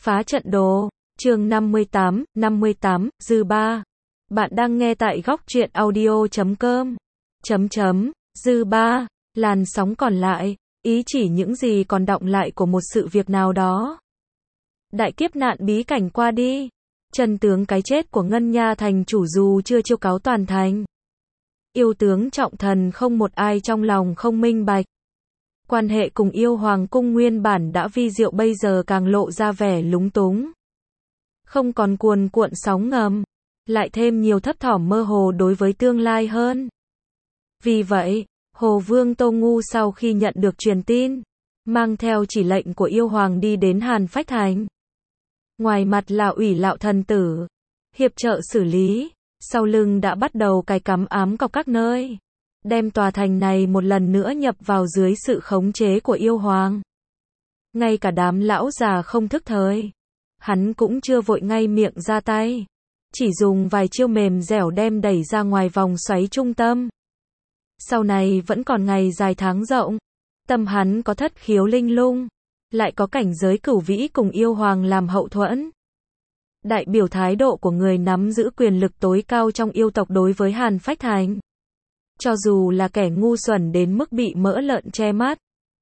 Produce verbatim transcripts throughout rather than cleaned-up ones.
Phá trận đồ, chương năm mươi tám, năm mươi tám, dư ba. Bạn đang nghe tại góc truyện audio chấm com. Chấm chấm, dư ba, làn sóng còn lại, ý chỉ những gì còn đọng lại của một sự việc nào đó. Đại kiếp nạn bí cảnh qua đi, chân tướng cái chết của Ngân Nha thành chủ dù chưa chiêu cáo toàn thành. Yêu tướng trọng thần không một ai trong lòng không minh bạch. Quan hệ cùng yêu hoàng cung nguyên bản đã vi diệu bây giờ càng lộ ra vẻ lúng túng. Không còn cuồn cuộn sóng ngầm, lại thêm nhiều thấp thỏm mơ hồ đối với tương lai hơn. Vì vậy, Hồ Vương Tô Ngu sau khi nhận được truyền tin, mang theo chỉ lệnh của yêu hoàng đi đến Hàn Phách Thành. Ngoài mặt là ủy lạo thần tử, hiệp trợ xử lý, sau lưng đã bắt đầu cài cắm ám cọc các nơi. Đem tòa thành này một lần nữa nhập vào dưới sự khống chế của yêu hoàng. Ngay cả đám lão già không thức thời, hắn cũng chưa vội ngay miệng ra tay. Chỉ dùng vài chiêu mềm dẻo đem đẩy ra ngoài vòng xoáy trung tâm. Sau này vẫn còn ngày dài tháng rộng. Tâm hắn có thất khiếu linh lung, lại có cảnh giới cửu vĩ cùng yêu hoàng làm hậu thuẫn. Đại biểu thái độ của người nắm giữ quyền lực tối cao trong yêu tộc đối với Hàn Phách Thành. Cho dù là kẻ ngu xuẩn đến mức bị mỡ lợn che mắt,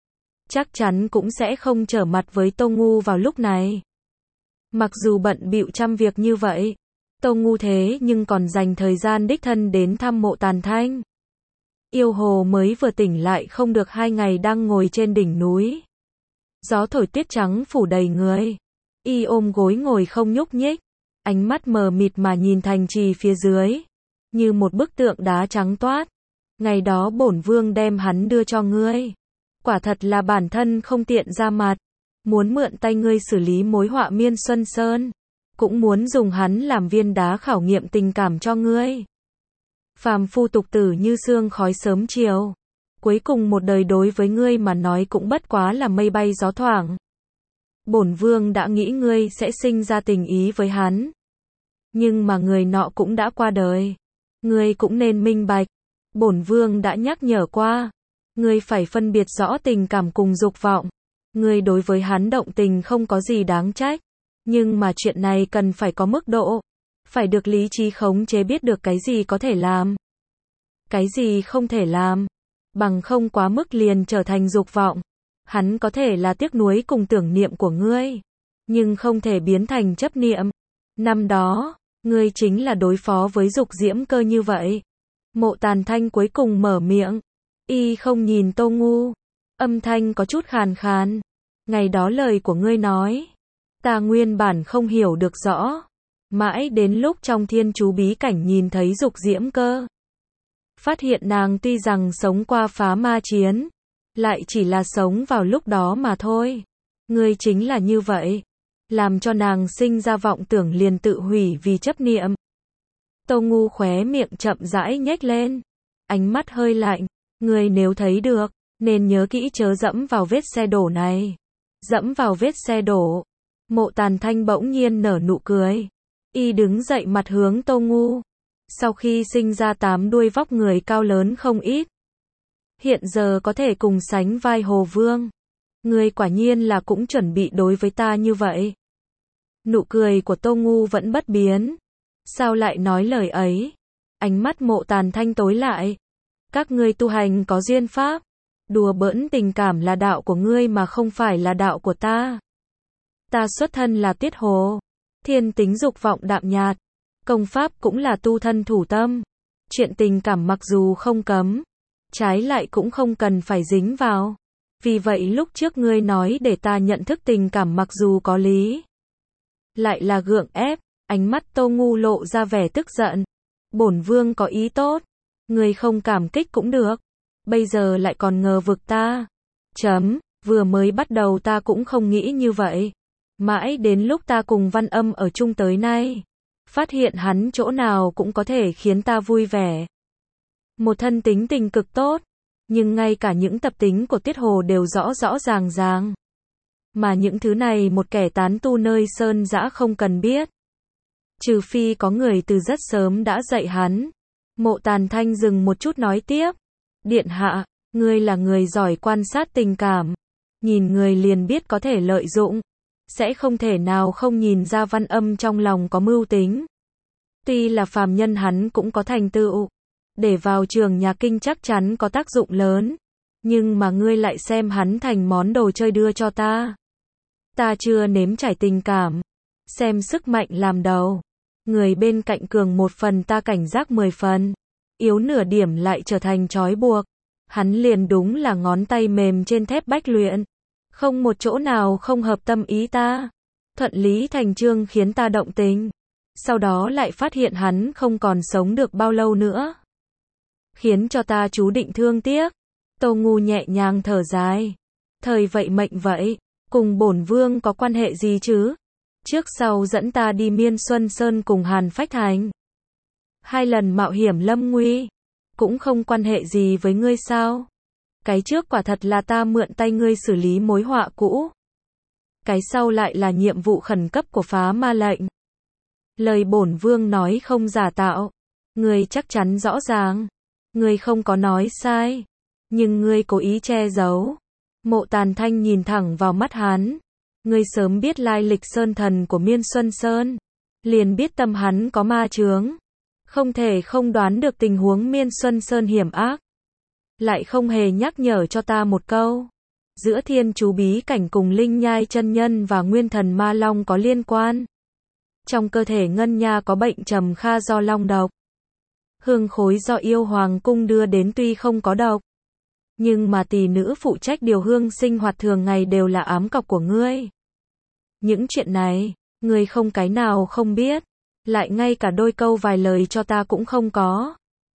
chắc chắn cũng sẽ không trở mặt với Tô Ngu vào lúc này. Mặc dù bận bịu trăm việc như vậy, Tô Ngu thế nhưng còn dành thời gian đích thân đến thăm Mộ Tàn Thanh. Yêu hồ mới vừa tỉnh lại không được hai ngày đang ngồi trên đỉnh núi. Gió thổi tuyết trắng phủ đầy người. Y ôm gối ngồi không nhúc nhích, ánh mắt mờ mịt mà nhìn thành trì phía dưới, như một bức tượng đá trắng toát. Ngày đó bổn vương đem hắn đưa cho ngươi. Quả thật là bản thân không tiện ra mặt. Muốn mượn tay ngươi xử lý mối họa Miên Xuân Sơn. Cũng muốn dùng hắn làm viên đá khảo nghiệm tình cảm cho ngươi. Phàm phu tục tử như sương khói sớm chiều. Cuối cùng một đời đối với ngươi mà nói cũng bất quá là mây bay gió thoảng. Bổn vương đã nghĩ ngươi sẽ sinh ra tình ý với hắn. Nhưng mà người nọ cũng đã qua đời. Ngươi cũng nên minh bạch. Bổn vương đã nhắc nhở qua, ngươi phải phân biệt rõ tình cảm cùng dục vọng. Ngươi đối với hắn động tình không có gì đáng trách, nhưng mà chuyện này cần phải có mức độ, phải được lý trí khống chế, biết được cái gì có thể làm, cái gì không thể làm, bằng không quá mức liền trở thành dục vọng. Hắn có thể là tiếc nuối cùng tưởng niệm của ngươi, nhưng không thể biến thành chấp niệm. Năm đó, ngươi chính là đối phó với dục diễm cơ như vậy. Mộ Tàn Thanh cuối cùng mở miệng. Y không nhìn Tô Ngu, âm thanh có chút khàn khàn. Ngày đó lời của ngươi nói, ta nguyên bản không hiểu được rõ. Mãi đến lúc trong thiên chú bí cảnh nhìn thấy dục diễm cơ, phát hiện nàng tuy rằng sống qua phá ma chiến, lại chỉ là sống vào lúc đó mà thôi. Ngươi chính là như vậy, làm cho nàng sinh ra vọng tưởng liền tự hủy vì chấp niệm. Tô Ngu khóe miệng chậm rãi nhếch lên, ánh mắt hơi lạnh. Ngươi nếu thấy được, nên nhớ kỹ chớ dẫm vào vết xe đổ này. Dẫm vào vết xe đổ. Mộ Tàn Thanh bỗng nhiên nở nụ cười. Y đứng dậy mặt hướng Tô Ngu. Sau khi sinh ra tám đuôi vóc người cao lớn không ít. Hiện giờ có thể cùng sánh vai Hồ Vương. Ngươi quả nhiên là cũng chuẩn bị đối với ta như vậy. Nụ cười của Tô Ngu vẫn bất biến. Sao lại nói lời ấy? Ánh mắt Mộ Tàn Thanh tối lại. Các ngươi tu hành có duyên pháp. Đùa bỡn tình cảm là đạo của ngươi mà không phải là đạo của ta. Ta xuất thân là Tiết Hồ. Thiên tính dục vọng đạm nhạt. Công pháp cũng là tu thân thủ tâm. Chuyện tình cảm mặc dù không cấm, trái lại cũng không cần phải dính vào. Vì vậy lúc trước ngươi nói để ta nhận thức tình cảm mặc dù có lý, lại là gượng ép. Ánh mắt Tô Ngu lộ ra vẻ tức giận. Bổn vương có ý tốt, ngươi không cảm kích cũng được. Bây giờ lại còn ngờ vực ta. Chấm, vừa mới bắt đầu ta cũng không nghĩ như vậy. Mãi đến lúc ta cùng Văn Âm ở chung tới nay, phát hiện hắn chỗ nào cũng có thể khiến ta vui vẻ. Một thân tính tình cực tốt, nhưng ngay cả những tập tính của Tiết Hồ đều rõ rõ ràng ràng. Mà những thứ này một kẻ tán tu nơi sơn dã không cần biết. Trừ phi có người từ rất sớm đã dạy hắn. Mộ Tàn Thanh dừng một chút nói tiếp. Điện hạ, ngươi là người giỏi quan sát tình cảm. Nhìn người liền biết có thể lợi dụng. sẽ không thể nào không nhìn ra Văn Âm trong lòng có mưu tính. Tuy là phàm nhân hắn cũng có thành tựu, để vào trường nhà kinh chắc chắn có tác dụng lớn, nhưng mà ngươi lại xem hắn thành món đồ chơi đưa cho ta. Ta chưa nếm trải tình cảm, xem sức mạnh làm đầu. Người bên cạnh cường một phần ta cảnh giác mười phần, yếu nửa điểm lại trở thành trói buộc. Hắn liền đúng là ngón tay mềm trên thép bách luyện, không một chỗ nào không hợp tâm ý ta. Thuận lý thành chương khiến ta động tình, sau đó lại phát hiện hắn không còn sống được bao lâu nữa, khiến cho ta chú định thương tiếc. Tô Ngu nhẹ nhàng thở dài, thời vậy mệnh vậy, cùng bổn vương có quan hệ gì chứ? Trước sau dẫn ta đi Miên Xuân Sơn cùng Hàn Phách Thành, hai lần mạo hiểm lâm nguy, cũng không quan hệ gì với ngươi sao? Cái trước quả thật là ta mượn tay ngươi xử lý mối họa cũ, cái sau lại là nhiệm vụ khẩn cấp của phá ma lệnh. Lời bổn vương nói không giả tạo, ngươi chắc chắn rõ ràng, ngươi không có nói sai, nhưng ngươi cố ý che giấu. Mộ Tàn Thanh nhìn thẳng vào mắt hắn, ngươi sớm biết lai lịch sơn thần của Miên Xuân Sơn, liền biết tâm hắn có ma chướng, không thể không đoán được tình huống Miên Xuân Sơn hiểm ác, lại không hề nhắc nhở cho ta một câu. Giữa thiên chú bí cảnh cùng Linh Nhai chân nhân và Nguyên Thần Ma Long có liên quan. Trong cơ thể Ngân Nha có bệnh trầm kha do long độc. Hương khối do yêu hoàng cung đưa đến tuy không có độc, nhưng mà tỷ nữ phụ trách điều hương sinh hoạt thường ngày đều là ám cọc của ngươi. Những chuyện này, ngươi không cái nào không biết, lại ngay cả đôi câu vài lời cho ta cũng không có.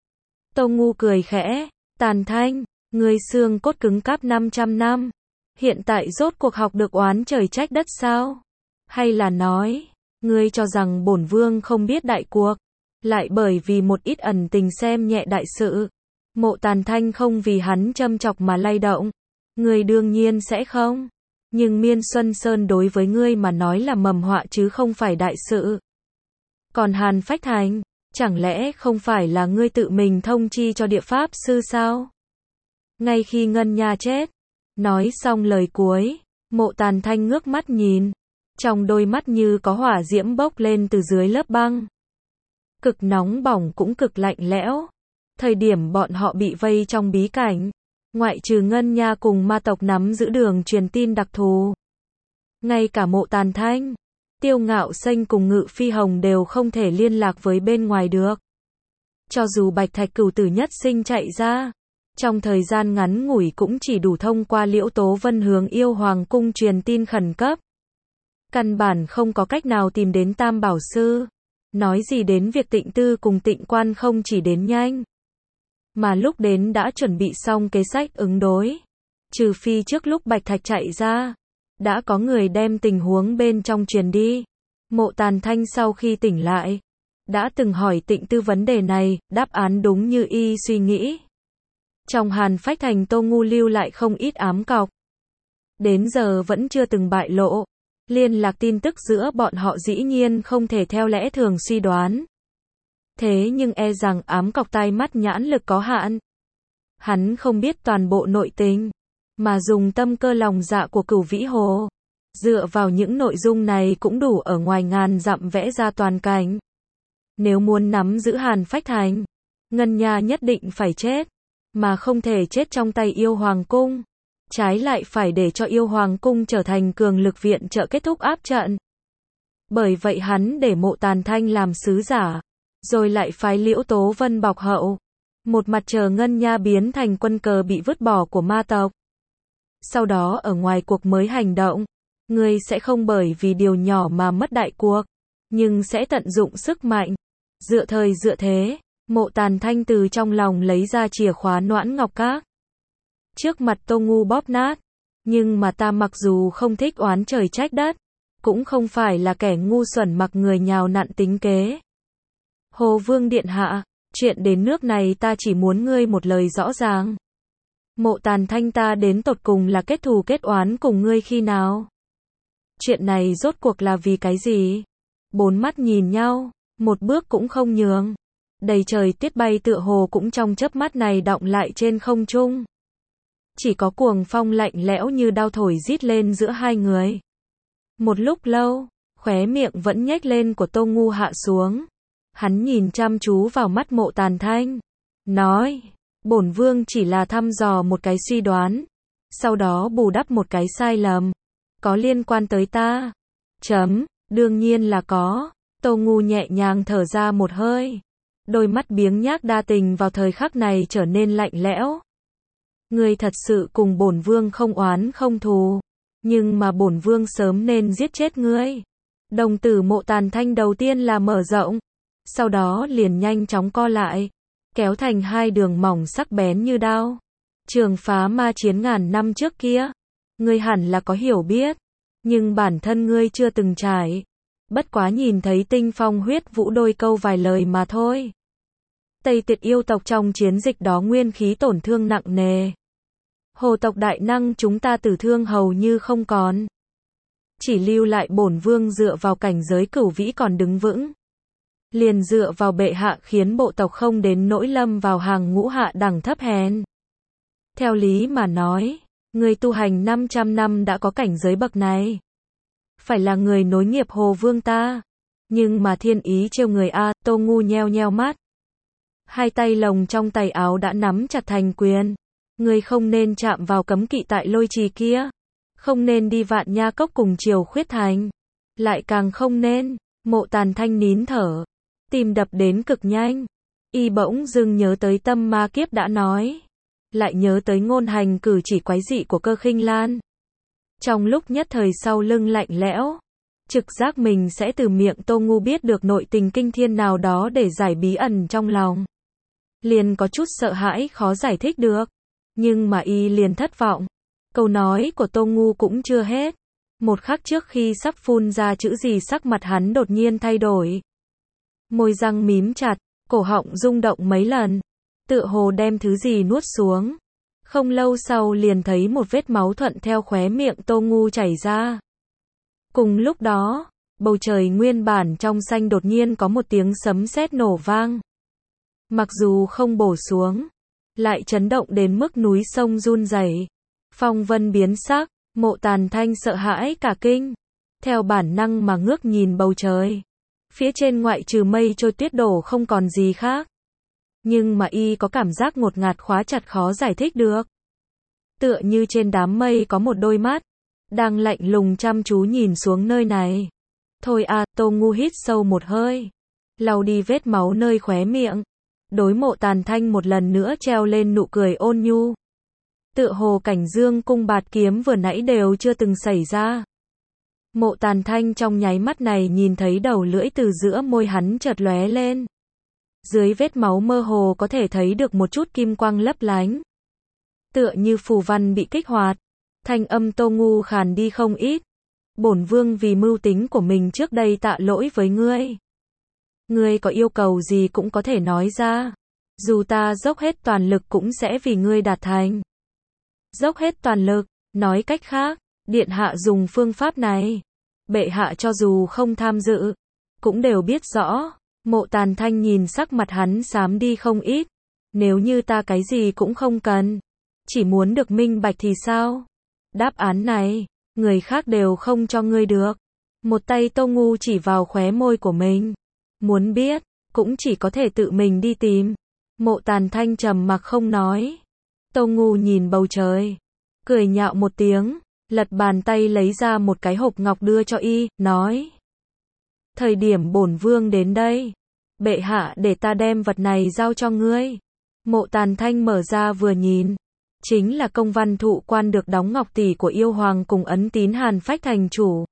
Tô Ngu cười khẽ, Tàn Thanh, ngươi xương cốt cứng cáp năm trăm năm, hiện tại rốt cuộc học được oán trời trách đất sao? Hay là nói, ngươi cho rằng bổn vương không biết đại cuộc, lại bởi vì một ít ẩn tình xem nhẹ đại sự? Mộ Tàn Thanh không vì hắn châm chọc mà lay động. Ngươi đương nhiên sẽ không. Nhưng Miên Xuân Sơn đối với ngươi mà nói là mầm họa chứ không phải đại sự. Còn Hàn Phách Thành, chẳng lẽ không phải là ngươi tự mình thông chi cho địa pháp sư sao? Ngay khi Ngân Nha chết, nói xong lời cuối, Mộ Tàn Thanh ngước mắt nhìn, trong đôi mắt như có hỏa diễm bốc lên từ dưới lớp băng. Cực nóng bỏng cũng cực lạnh lẽo. Thời điểm bọn họ bị vây trong bí cảnh, ngoại trừ Ngân Nha cùng ma tộc nắm giữ đường truyền tin đặc thù, ngay cả Mộ Tàn Thanh, Tiêu Ngạo Xanh cùng Ngự Phi Hồng đều không thể liên lạc với bên ngoài được. Cho dù Bạch Thạch Cửu Tử nhất sinh chạy ra, trong thời gian ngắn ngủi cũng chỉ đủ thông qua Liễu Tố Vân hướng yêu hoàng cung truyền tin khẩn cấp. Căn bản không có cách nào tìm đến Tam Bảo Sư. Nói gì đến việc Tịnh Tư cùng Tịnh Quan không chỉ đến nhanh, mà lúc đến đã chuẩn bị xong kế sách ứng đối. Trừ phi trước lúc Bạch Thạch chạy ra, đã có người đem tình huống bên trong truyền đi. Mộ Tàn Thanh sau khi tỉnh lại, đã từng hỏi Tịnh Tư vấn đề này, đáp án đúng như y suy nghĩ. Trong Hàn Phách Thành Tô Ngu lưu lại không ít ám cọc, đến giờ vẫn chưa từng bại lộ. Liên lạc tin tức giữa bọn họ dĩ nhiên không thể theo lẽ thường suy đoán. Thế nhưng e rằng ám cọc tai mắt nhãn lực có hạn. Hắn không biết toàn bộ nội tình, mà dùng tâm cơ lòng dạ của Cửu Vĩ Hồ. Dựa vào những nội dung này cũng đủ ở ngoài ngàn dặm vẽ ra toàn cảnh. Nếu muốn nắm giữ Hàn Phách Thành, Ngân Nha nhất định phải chết, mà không thể chết trong tay yêu hoàng cung. Trái lại phải để cho yêu hoàng cung trở thành cường lực viện trợ kết thúc áp trận. Bởi vậy hắn để Mộ Tàn Thanh làm sứ giả, rồi lại phái Liễu Tố Vân bọc hậu. Một mặt chờ Ngân Nha biến thành quân cờ bị vứt bỏ của ma tộc. Sau đó ở ngoài cuộc mới hành động. Ngươi sẽ không bởi vì điều nhỏ mà mất đại cuộc, nhưng sẽ tận dụng sức mạnh. Dựa thời dựa thế, Mộ Tàn Thanh từ trong lòng lấy ra chìa khóa Noãn Ngọc Các. Trước mặt Tô Ngu bóp nát. Nhưng mà ta mặc dù không thích oán trời trách đất, cũng không phải là kẻ ngu xuẩn mặc người nhào nặn tính kế. Hồ Vương Điện Hạ, chuyện đến nước này ta chỉ muốn ngươi một lời rõ ràng. Mộ Tàn Thanh ta đến tột cùng là kết thù kết oán cùng ngươi khi nào? Chuyện này rốt cuộc là vì cái gì? Bốn mắt nhìn nhau, một bước cũng không nhường. Đầy trời tuyết bay tựa hồ cũng trong chớp mắt này đọng lại trên không trung. Chỉ có cuồng phong lạnh lẽo như đao thổi rít lên giữa hai người. Một lúc lâu, khóe miệng vẫn nhếch lên của Tô Ngu hạ xuống. Hắn nhìn chăm chú vào mắt Mộ Tàn Thanh, nói, bổn vương chỉ là thăm dò một cái suy đoán, sau đó bù đắp một cái sai lầm. Có liên quan tới ta? Chấm, đương nhiên là có. Tô Ngu nhẹ nhàng thở ra một hơi. Đôi mắt biếng nhác đa tình vào thời khắc này trở nên lạnh lẽo. Ngươi thật sự cùng bổn vương không oán không thù, nhưng mà bổn vương sớm nên giết chết ngươi. Đồng tử Mộ Tàn Thanh đầu tiên là mở rộng, sau đó liền nhanh chóng co lại, kéo thành hai đường mỏng sắc bén như đao. Trường phá ma chiến ngàn năm trước kia, ngươi hẳn là có hiểu biết, nhưng bản thân ngươi chưa từng trải. Bất quá nhìn thấy tinh phong huyết vũ đôi câu vài lời mà thôi. Tây Tuyệt yêu tộc trong chiến dịch đó nguyên khí tổn thương nặng nề. Hồ tộc đại năng chúng ta tử thương hầu như không còn. Chỉ lưu lại bổn vương dựa vào cảnh giới cửu vĩ còn đứng vững. Liền dựa vào bệ hạ khiến bộ tộc không đến nỗi lâm vào hàng ngũ hạ đẳng thấp hèn. Theo lý mà nói, người tu hành năm trăm năm đã có cảnh giới bậc này. Phải là người nối nghiệp Hồ Vương ta. Nhưng mà thiên ý trêu người a. Tô Ngu nheo nheo mắt. Hai tay lồng trong tay áo đã nắm chặt thành quyền. Ngươi không nên chạm vào cấm kỵ tại lôi trì kia. Không nên đi Vạn Nha Cốc cùng Triều Khuyết Thành. Lại càng không nên. Mộ Tàn Thanh nín thở. Tim đập đến cực nhanh. Y bỗng dưng nhớ tới tâm ma kiếp đã nói. Lại nhớ tới ngôn hành cử chỉ quái dị của Cơ Khinh Lan. Trong lúc nhất thời sau lưng lạnh lẽo, trực giác mình sẽ từ miệng Tô Ngu biết được nội tình kinh thiên nào đó để giải bí ẩn trong lòng. Liền có chút sợ hãi khó giải thích được. Nhưng mà y liền thất vọng. Câu nói của Tô Ngu cũng chưa hết. Một khắc trước khi sắp phun ra chữ gì sắc mặt hắn đột nhiên thay đổi. Môi răng mím chặt, cổ họng rung động mấy lần. Tựa hồ đem thứ gì nuốt xuống. Không lâu sau liền thấy một vết máu thuận theo khóe miệng Tô Ngu chảy ra. Cùng lúc đó, bầu trời nguyên bản trong xanh đột nhiên có một tiếng sấm sét nổ vang. Mặc dù không bổ xuống, lại chấn động đến mức núi sông run rẩy. Phong vân biến sắc, Mộ Tàn Thanh sợ hãi cả kinh. Theo bản năng mà ngước nhìn bầu trời. Phía trên ngoại trừ mây trôi tuyết đổ không còn gì khác. Nhưng mà y có cảm giác ngột ngạt khóa chặt khó giải thích được. Tựa như trên đám mây có một đôi mắt, đang lạnh lùng chăm chú nhìn xuống nơi này. Thôi à, Tô Ngu hít sâu một hơi, lau đi vết máu nơi khóe miệng. Đối Mộ Tàn Thanh một lần nữa treo lên nụ cười ôn nhu. Tựa hồ cảnh dương cung bạt kiếm vừa nãy đều chưa từng xảy ra. Mộ Tàn Thanh trong nháy mắt này nhìn thấy đầu lưỡi từ giữa môi hắn chợt lóe lên. Dưới vết máu mơ hồ có thể thấy được một chút kim quang lấp lánh. Tựa như phù văn bị kích hoạt. Thanh âm Tô Ngu khàn đi không ít. Bổn vương vì mưu tính của mình trước đây tạ lỗi với ngươi. Ngươi có yêu cầu gì cũng có thể nói ra. Dù ta dốc hết toàn lực cũng sẽ vì ngươi đạt thành. Dốc hết toàn lực, nói cách khác, điện hạ dùng phương pháp này. Bệ hạ cho dù không tham dự, cũng đều biết rõ. Mộ Tàn Thanh nhìn sắc mặt hắn xám đi không ít. Nếu như ta cái gì cũng không cần, chỉ muốn được minh bạch thì sao? Đáp án này, người khác đều không cho ngươi được. Một tay Tô Ngu chỉ vào khóe môi của mình. Muốn biết, cũng chỉ có thể tự mình đi tìm. Mộ Tàn Thanh trầm mặc không nói. Tô Ngu nhìn bầu trời, cười nhạo một tiếng, lật bàn tay lấy ra một cái hộp ngọc đưa cho y, nói. Thời điểm bổn vương đến đây, bệ hạ để ta đem vật này giao cho ngươi. Mộ Tàn Thanh mở ra vừa nhìn, chính là công văn thụ quan được đóng ngọc tỷ của yêu hoàng cùng ấn tín Hàn Phách Thành chủ.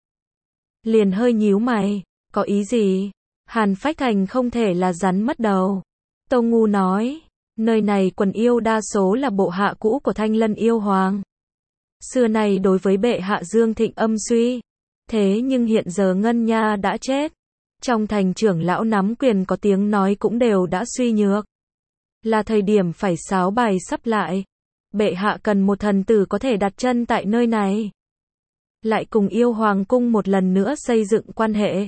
Liền hơi nhíu mày, có ý gì? Hàn Phách Thành không thể là rắn mất đầu. Tô Ngu nói, nơi này quần yêu đa số là bộ hạ cũ của Thanh Lân yêu hoàng. Xưa này đối với bệ hạ Dương Thịnh âm suy. Thế nhưng hiện giờ Ngân Nha đã chết. Trong thành trưởng lão nắm quyền có tiếng nói cũng đều đã suy nhược. Là thời điểm phải sáo bài sắp lại. Bệ hạ cần một thần tử có thể đặt chân tại nơi này. Lại cùng yêu hoàng cung một lần nữa xây dựng quan hệ.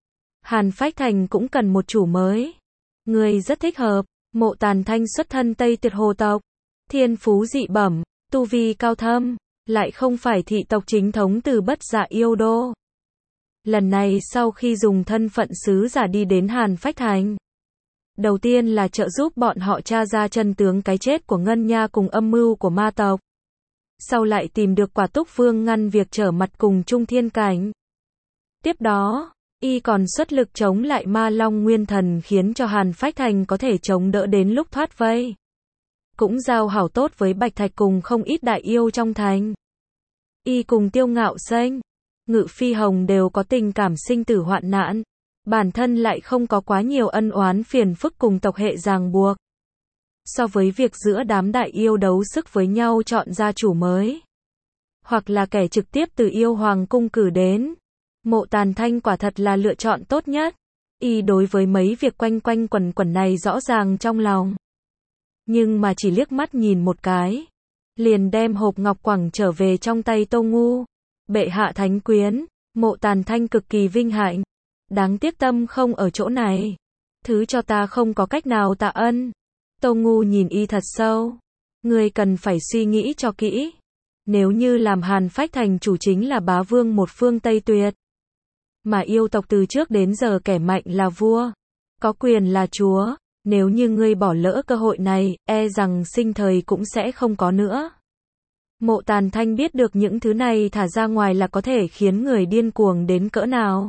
Hàn Phách Thành cũng cần một chủ mới. Người rất thích hợp. Mộ Tàn Thanh xuất thân Tây Tuyệt hồ tộc. Thiên phú dị bẩm, tu vi cao thâm. Lại không phải thị tộc chính thống từ Bất Dạ yêu đô. Lần này sau khi dùng thân phận sứ giả đi đến Hàn Phách Thành, đầu tiên là trợ giúp bọn họ tra ra chân tướng cái chết của Ngân Nha cùng âm mưu của ma tộc. Sau lại tìm được Quả Túc Vương ngăn việc trở mặt cùng Trung Thiên Cảnh. Tiếp đó, y còn xuất lực chống lại Ma Long Nguyên Thần khiến cho Hàn Phách Thành có thể chống đỡ đến lúc thoát vây. Cũng giao hảo tốt với Bạch Thạch cùng không ít đại yêu trong thành. Y cùng Tiêu Ngạo Xanh, Ngự Phi Hồng đều có tình cảm sinh tử hoạn nạn. Bản thân lại không có quá nhiều ân oán phiền phức cùng tộc hệ ràng buộc. So với việc giữa đám đại yêu đấu sức với nhau chọn gia chủ mới, hoặc là kẻ trực tiếp từ yêu hoàng cung cử đến, Mộ Tàn Thanh quả thật là lựa chọn tốt nhất. Y đối với mấy việc quanh quanh quẩn quẩn này rõ ràng trong lòng. Nhưng mà chỉ liếc mắt nhìn một cái, liền đem hộp ngọc quẳng trở về trong tay Tô Ngu. Bệ hạ thánh quyến, Mộ Tàn Thanh cực kỳ vinh hạnh. Đáng tiếc tâm không ở chỗ này. Thứ cho ta không có cách nào tạ ân. Tô Ngu nhìn y thật sâu. Ngươi cần phải suy nghĩ cho kỹ. Nếu như làm Hàn Phách Thành chủ chính là bá vương một phương Tây Tuyệt. Mà yêu tộc từ trước đến giờ kẻ mạnh là vua. Có quyền là chúa. Nếu như ngươi bỏ lỡ cơ hội này, e rằng sinh thời cũng sẽ không có nữa. Mộ Tàn Thanh biết được những thứ này thả ra ngoài là có thể khiến người điên cuồng đến cỡ nào.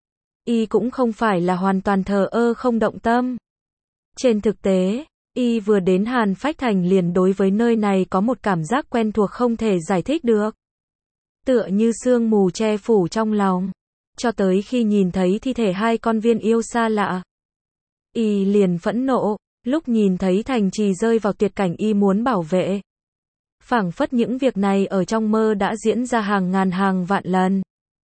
Y cũng không phải là hoàn toàn thờ ơ không động tâm. Trên thực tế, y vừa đến Hàn Phách Thành liền đối với nơi này có một cảm giác quen thuộc không thể giải thích được. Tựa như sương mù che phủ trong lòng. Cho tới khi nhìn thấy thi thể hai con viên yêu xa lạ, y liền phẫn nộ. Lúc nhìn thấy thành trì rơi vào tuyệt cảnh y muốn bảo vệ. Phảng phất những việc này ở trong mơ đã diễn ra hàng ngàn hàng vạn lần.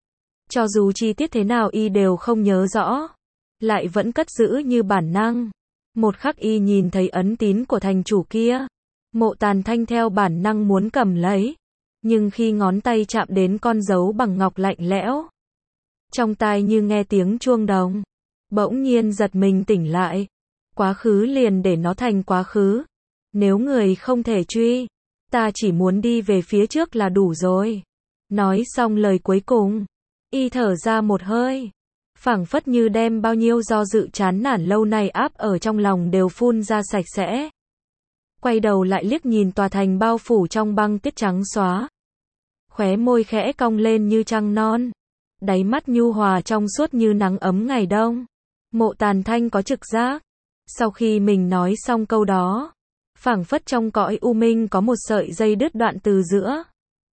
Cho dù chi tiết thế nào y đều không nhớ rõ, lại vẫn cất giữ như bản năng. Một khắc y nhìn thấy ấn tín của thành chủ kia, Mộ Tàn Thanh theo bản năng muốn cầm lấy, nhưng khi ngón tay chạm đến con dấu bằng ngọc lạnh lẽo, trong tai như nghe tiếng chuông đồng, bỗng nhiên giật mình tỉnh lại. Quá khứ liền để nó thành quá khứ. Nếu người không thể truy, ta chỉ muốn đi về phía trước là đủ rồi. Nói xong lời cuối cùng, y thở ra một hơi, phảng phất như đem bao nhiêu do dự chán nản lâu nay áp ở trong lòng đều phun ra sạch sẽ. Quay đầu lại liếc nhìn tòa thành bao phủ trong băng tuyết trắng xóa. Khóe môi khẽ cong lên như trăng non. Đáy mắt nhu hòa trong suốt như nắng ấm ngày đông. Mộ Tàn Thanh có trực giác. Sau khi mình nói xong câu đó, phảng phất trong cõi u minh có một sợi dây đứt đoạn từ giữa.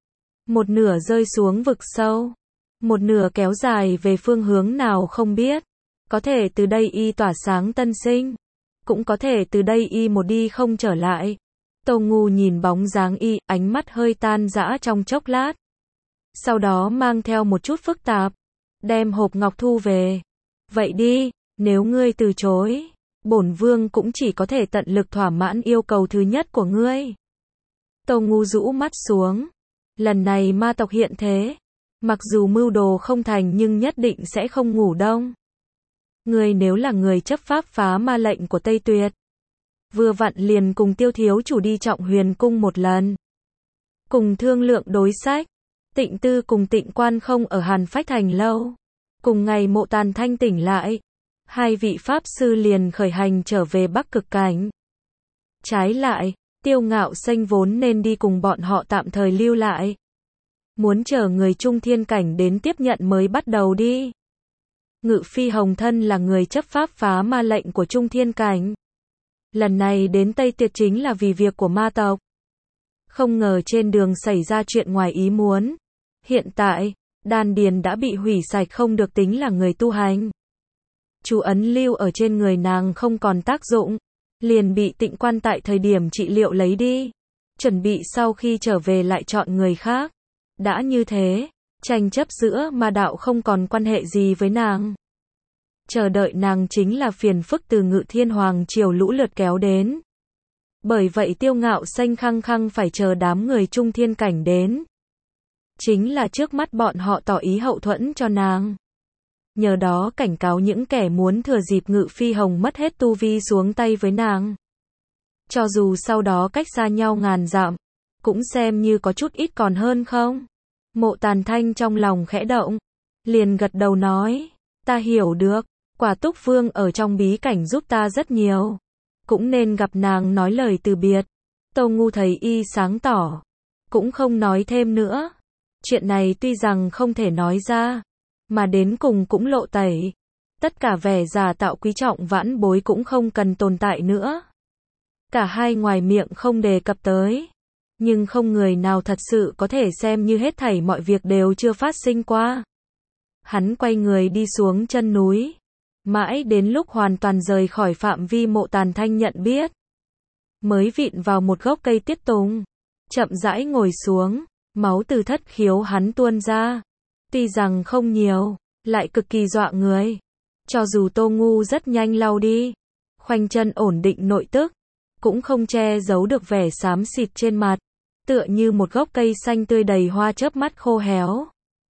Một nửa rơi xuống vực sâu. Một nửa kéo dài về phương hướng nào không biết. Có thể từ đây y tỏa sáng tân sinh. Cũng có thể từ đây y một đi không trở lại. Tô Ngu nhìn bóng dáng y, ánh mắt hơi tan rã trong chốc lát. Sau đó mang theo một chút phức tạp. Đem hộp ngọc thu về. Vậy đi, nếu ngươi từ chối, bổn vương cũng chỉ có thể tận lực thỏa mãn yêu cầu thứ nhất của ngươi. Tô Ngu rũ mắt xuống. Lần này ma tộc hiện thế. Mặc dù mưu đồ không thành nhưng nhất định sẽ không ngủ đông. Ngươi nếu là người chấp pháp phá ma lệnh của Tây Tuyệt, vừa vặn liền cùng Tiêu thiếu chủ đi Trọng Huyền cung một lần. Cùng thương lượng đối sách. Tịnh Tư cùng Tịnh Quan không ở Hàn Phách Thành lâu. Cùng ngày Mộ Tàn Thanh tỉnh lại, hai vị pháp sư liền khởi hành trở về Bắc Cực Cảnh. Trái lại, Tiêu Ngạo Xanh vốn nên đi cùng bọn họ tạm thời lưu lại. Muốn chờ người Trung Thiên Cảnh đến tiếp nhận mới bắt đầu đi. Ngự Phi Hồng thân là người chấp pháp phá ma lệnh của Trung Thiên Cảnh. Lần này đến Tây Tuyệt chính là vì việc của ma tộc. Không ngờ trên đường xảy ra chuyện ngoài ý muốn. Hiện tại, đan điền đã bị hủy sạch không được tính là người tu hành. Chú ấn lưu ở trên người nàng không còn tác dụng. Liền bị Tịnh Quan tại thời điểm trị liệu lấy đi. Chuẩn bị sau khi trở về lại chọn người khác. Đã như thế, tranh chấp giữa ma đạo không còn quan hệ gì với nàng. Chờ đợi nàng chính là phiền phức từ Ngự Thiên Hoàng triều lũ lượt kéo đến. Bởi vậy Tiêu Ngạo Xanh khăng khăng phải chờ đám người Trung Thiên Cảnh đến. Chính là trước mắt bọn họ tỏ ý hậu thuẫn cho nàng. Nhờ đó cảnh cáo những kẻ muốn thừa dịp Ngự Phi Hồng mất hết tu vi xuống tay với nàng. Cho dù sau đó cách xa nhau ngàn dặm, cũng xem như có chút ít còn hơn không. Mộ Tàn Thanh trong lòng khẽ động, liền gật đầu nói, ta hiểu được, quả Túc Vương ở trong bí cảnh giúp ta rất nhiều, cũng nên gặp nàng nói lời từ biệt. Tô Ngu thấy y sáng tỏ, cũng không nói thêm nữa. Chuyện này tuy rằng không thể nói ra, mà đến cùng cũng lộ tẩy. Tất cả vẻ giả tạo quý trọng vãn bối cũng không cần tồn tại nữa. Cả hai ngoài miệng không đề cập tới, nhưng không người nào thật sự có thể xem như hết thảy mọi việc đều chưa phát sinh qua. Hắn quay người đi xuống chân núi, mãi đến lúc hoàn toàn rời khỏi phạm vi Mộ Tàn Thanh nhận biết, mới vịn vào một gốc cây tiết tùng, chậm rãi ngồi xuống, máu từ thất khiếu hắn tuôn ra. Tuy rằng không nhiều, lại cực kỳ dọa người. Cho dù Tô Ngu rất nhanh lau đi, khoanh chân ổn định nội tức, cũng không che giấu được vẻ xám xịt trên mặt, tựa như một gốc cây xanh tươi đầy hoa chớp mắt khô héo.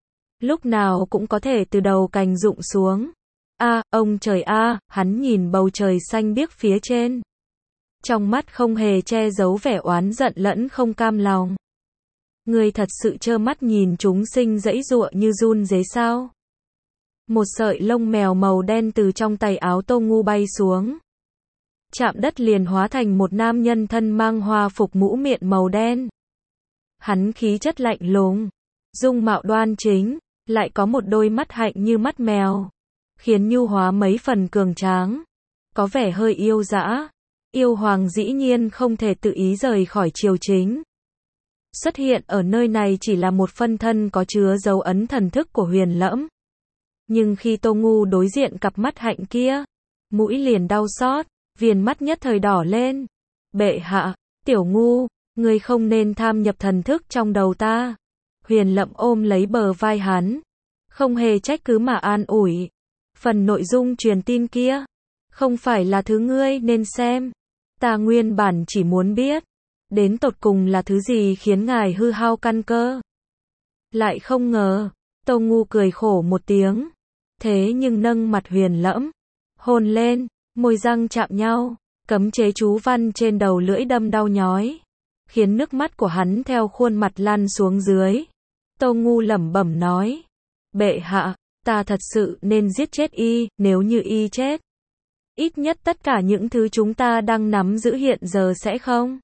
Lúc nào cũng có thể từ đầu cành rụng xuống. A, ông trời a, hắn nhìn bầu trời xanh biếc phía trên. Trong mắt không hề che giấu vẻ oán giận lẫn không cam lòng. Người thật sự trơ mắt nhìn chúng sinh giãy giụa như run rế sao? Một sợi lông mèo màu đen từ trong tay áo Tô Ngu bay xuống, chạm đất liền hóa thành một nam nhân thân mang hoa phục mũ miệng màu đen. Hắn khí chất lạnh lùng, dung mạo đoan chính, lại có một đôi mắt hạnh như mắt mèo, khiến nhu hóa mấy phần cường tráng, có vẻ hơi yêu dã. Yêu hoàng dĩ nhiên không thể tự ý rời khỏi triều chính. Xuất hiện ở nơi này chỉ là một phân thân có chứa dấu ấn thần thức của Huyền Lẫm. Nhưng khi Tô Ngu đối diện cặp mắt hạnh kia, mũi liền đau xót, viền mắt nhất thời đỏ lên. Bệ hạ, Tiểu Ngu, ngươi không nên tham nhập thần thức trong đầu ta. Huyền Lẫm ôm lấy bờ vai hắn, không hề trách cứ mà an ủi. Phần nội dung truyền tin kia, không phải là thứ ngươi nên xem. Ta nguyên bản chỉ muốn biết, đến tột cùng là thứ gì khiến ngài hư hao căn cơ. Lại không ngờ, Tô Ngu cười khổ một tiếng, thế nhưng nâng mặt Huyền Lẫm, hôn lên, môi răng chạm nhau, cấm chế chú văn trên đầu lưỡi đâm đau nhói, khiến nước mắt của hắn theo khuôn mặt lăn xuống dưới. Tô Ngu lẩm bẩm nói, bệ hạ, ta thật sự nên giết chết y, nếu như y chết, ít nhất tất cả những thứ chúng ta đang nắm giữ hiện giờ sẽ không.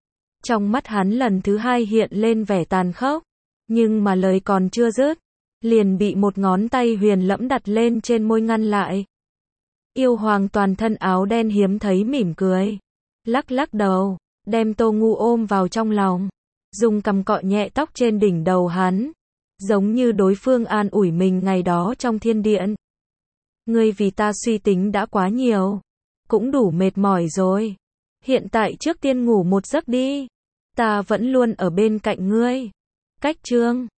Trong mắt hắn lần thứ hai hiện lên vẻ tàn khốc, nhưng mà lời còn chưa dứt, liền bị một ngón tay Huyền Lẫm đặt lên trên môi ngăn lại. Yêu hoàng toàn thân áo đen hiếm thấy mỉm cười, lắc lắc đầu, đem Tô Ngu ôm vào trong lòng, dùng cằm cọ nhẹ tóc trên đỉnh đầu hắn, giống như đối phương an ủi mình ngày đó trong thiên điện. Ngươi vì ta suy tính đã quá nhiều, cũng đủ mệt mỏi rồi. Hiện tại trước tiên ngủ một giấc đi, ta vẫn luôn ở bên cạnh ngươi. Cách chương